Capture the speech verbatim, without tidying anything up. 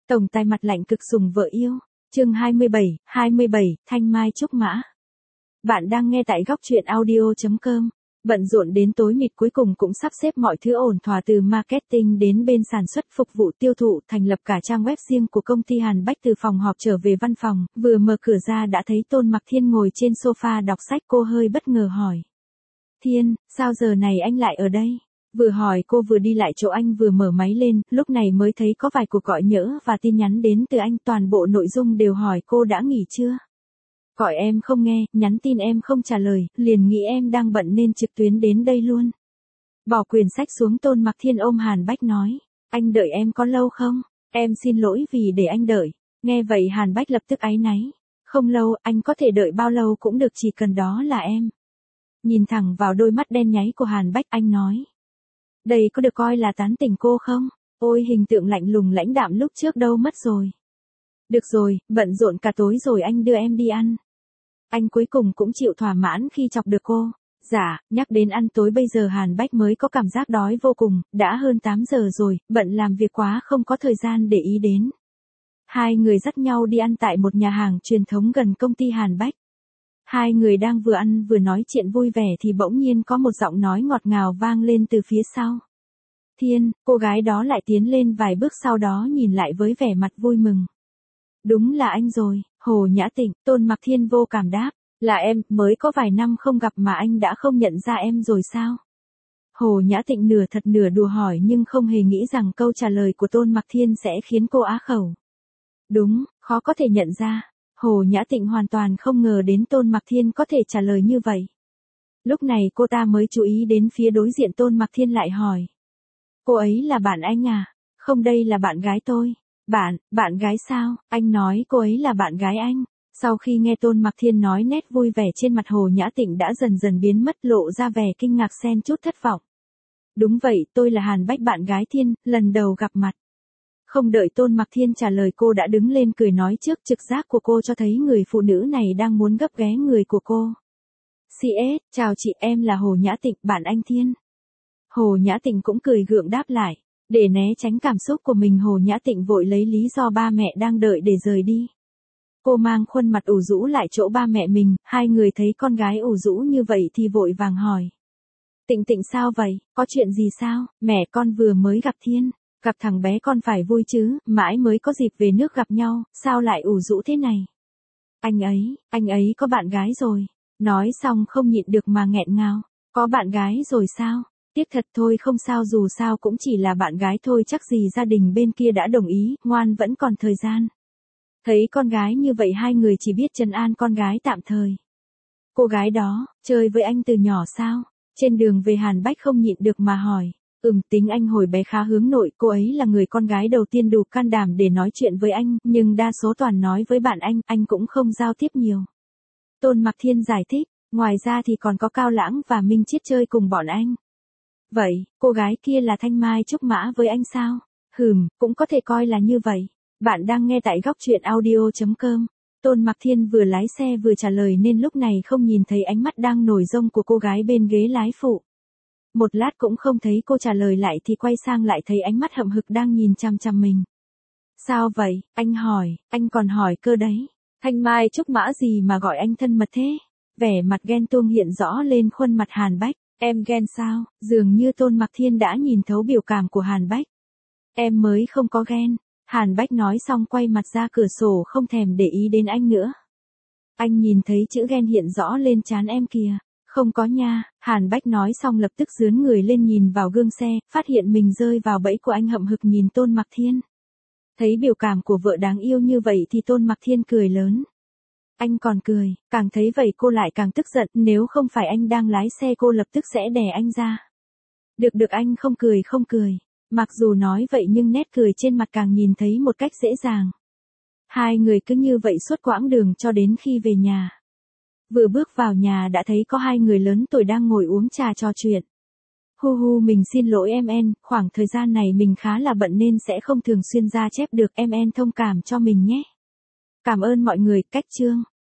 Tổng tài mặt lạnh cực sủng vợ yêu. Chương hai mươi bảy, hai mươi bảy, Thanh Mai Trúc Mã. Bạn đang nghe tại góc truyện audio chấm com. Bận rộn đến tối mịt cuối cùng cũng sắp xếp mọi thứ ổn thỏa từ marketing đến bên sản xuất phục vụ tiêu thụ, thành lập cả trang web riêng của công ty Hàn Bách. Từ phòng họp trở về văn phòng, vừa mở cửa ra đã thấy Tôn Mặc Thiên ngồi trên sofa đọc sách. Cô hơi bất ngờ hỏi: Thiên, sao giờ này anh lại ở đây? Vừa hỏi cô vừa đi lại chỗ anh vừa mở máy lên, lúc này mới thấy có vài cuộc gọi nhỡ và tin nhắn đến từ anh, toàn bộ nội dung đều hỏi cô đã nghỉ chưa. Gọi em không nghe, nhắn tin em không trả lời, liền nghĩ em đang bận nên trực tuyến đến đây luôn. Bỏ quyển sách xuống, Tôn Mặc Thiên ôm Hàn Bách nói: Anh đợi em có lâu không? Em xin lỗi vì để anh đợi. Nghe vậy Hàn Bách lập tức áy náy: Không lâu, anh có thể đợi bao lâu cũng được, chỉ cần đó là em. Nhìn thẳng vào đôi mắt đen nháy của Hàn Bách, anh nói: Đây có được coi là tán tỉnh cô không? Ôi, hình tượng lạnh lùng lãnh đạm lúc trước đâu mất rồi. Được rồi, bận rộn cả tối rồi, anh đưa em đi ăn. Anh cuối cùng cũng chịu thỏa mãn khi chọc được cô. Dạ, nhắc đến ăn tối bây giờ Hàn Bách mới có cảm giác đói vô cùng, đã hơn tám giờ rồi, bận làm việc quá không có thời gian để ý đến. Hai người dắt nhau đi ăn tại một nhà hàng truyền thống gần công ty Hàn Bách. Hai người đang vừa ăn vừa nói chuyện vui vẻ thì bỗng nhiên có một giọng nói ngọt ngào vang lên từ phía sau. Thiên, cô gái đó lại tiến lên vài bước, sau đó nhìn lại với vẻ mặt vui mừng. Đúng là anh rồi, Hồ Nhã Tịnh. Tôn Mặc Thiên vô cảm đáp: Là em, mới có vài năm không gặp mà anh đã không nhận ra em rồi sao? Hồ Nhã Tịnh nửa thật nửa đùa hỏi nhưng không hề nghĩ rằng câu trả lời của Tôn Mặc Thiên sẽ khiến cô á khẩu. Đúng, khó có thể nhận ra. Hồ Nhã Tịnh hoàn toàn không ngờ đến Tôn Mặc Thiên có thể trả lời như vậy. Lúc này cô ta mới chú ý đến phía đối diện, Tôn Mặc Thiên lại hỏi: Cô ấy là bạn anh à? Không, đây là bạn gái tôi. Bạn, bạn gái sao? Anh nói cô ấy là bạn gái anh. Sau khi nghe Tôn Mặc Thiên nói, nét vui vẻ trên mặt Hồ Nhã Tịnh đã dần dần biến mất, lộ ra vẻ kinh ngạc xen chút thất vọng. Đúng vậy, tôi là Hàn Bách, bạn gái Thiên, lần đầu gặp mặt. Không đợi Tôn Mặc Thiên trả lời, cô đã đứng lên cười nói trước. Trực giác của cô cho thấy người phụ nữ này đang muốn gấp ghé người của cô. xê ét, chào chị, em là Hồ Nhã Tịnh, bạn anh Thiên. Hồ Nhã Tịnh cũng cười gượng đáp lại. Để né tránh cảm xúc của mình, Hồ Nhã Tịnh vội lấy lý do ba mẹ đang đợi để rời đi. Cô mang khuôn mặt ủ rũ lại chỗ ba mẹ mình, hai người thấy con gái ủ rũ như vậy thì vội vàng hỏi: Tịnh Tịnh sao vậy, có chuyện gì sao? Mẹ con vừa mới gặp Thiên. Gặp thằng bé con phải vui chứ, mãi mới có dịp về nước gặp nhau, sao lại ủ rũ thế này? Anh ấy, anh ấy có bạn gái rồi. Nói xong không nhịn được mà nghẹn ngào. Có bạn gái rồi sao? Tiếc thật thôi, không sao, dù sao cũng chỉ là bạn gái thôi, chắc gì gia đình bên kia đã đồng ý, ngoan vẫn còn thời gian. Thấy con gái như vậy, hai người chỉ biết trấn an con gái tạm thời. Cô gái đó, chơi với anh từ nhỏ sao? Trên đường về Hàn Bách không nhịn được mà hỏi. Ừm, tính anh hồi bé khá hướng nội, cô ấy là người con gái đầu tiên đủ can đảm để nói chuyện với anh, nhưng đa số toàn nói với bạn anh, anh cũng không giao tiếp nhiều. Tôn Mặc Thiên giải thích, ngoài ra thì còn có Cao Lãng và Minh Chiết chơi cùng bọn anh. Vậy, cô gái kia là Thanh Mai Trúc Mã với anh sao? Hừm, cũng có thể coi là như vậy. Bạn đang nghe tại góc truyện audio chấm com. Tôn Mặc Thiên vừa lái xe vừa trả lời nên lúc này không nhìn thấy ánh mắt đang nổi rông của cô gái bên ghế lái phụ. Một lát cũng không thấy cô trả lời lại thì quay sang lại thấy ánh mắt hậm hực đang nhìn chăm chăm mình. Sao vậy? Anh hỏi, anh còn hỏi cơ đấy. Thanh Mai Trúc Mã gì mà gọi anh thân mật thế? Vẻ mặt ghen tuông hiện rõ lên khuôn mặt Hàn Bách. Em ghen sao? Dường như Tôn Mặc Thiên đã nhìn thấu biểu cảm của Hàn Bách. Em mới không có ghen. Hàn Bách nói xong quay mặt ra cửa sổ, không thèm để ý đến anh nữa. Anh nhìn thấy chữ ghen hiện rõ lên trán em kìa. Không có nha. Hàn Bách nói xong lập tức giương người lên nhìn vào gương xe, phát hiện mình rơi vào bẫy của anh, hậm hực nhìn Tôn Mặc Thiên. Thấy biểu cảm của vợ đáng yêu như vậy thì Tôn Mặc Thiên cười lớn. Anh còn cười, càng thấy vậy cô lại càng tức giận, nếu không phải anh đang lái xe cô lập tức sẽ đè anh ra. Được được, anh không cười không cười. Mặc dù nói vậy nhưng nét cười trên mặt càng nhìn thấy một cách dễ dàng. Hai người cứ như vậy suốt quãng đường cho đến khi về nhà. Vừa bước vào nhà đã thấy có hai người lớn tuổi đang ngồi uống trà trò chuyện. Hu hu, mình xin lỗi em en, khoảng thời gian này mình khá là bận nên sẽ không thường xuyên ra chép được, em en thông cảm cho mình nhé. Cảm ơn mọi người, cách chương.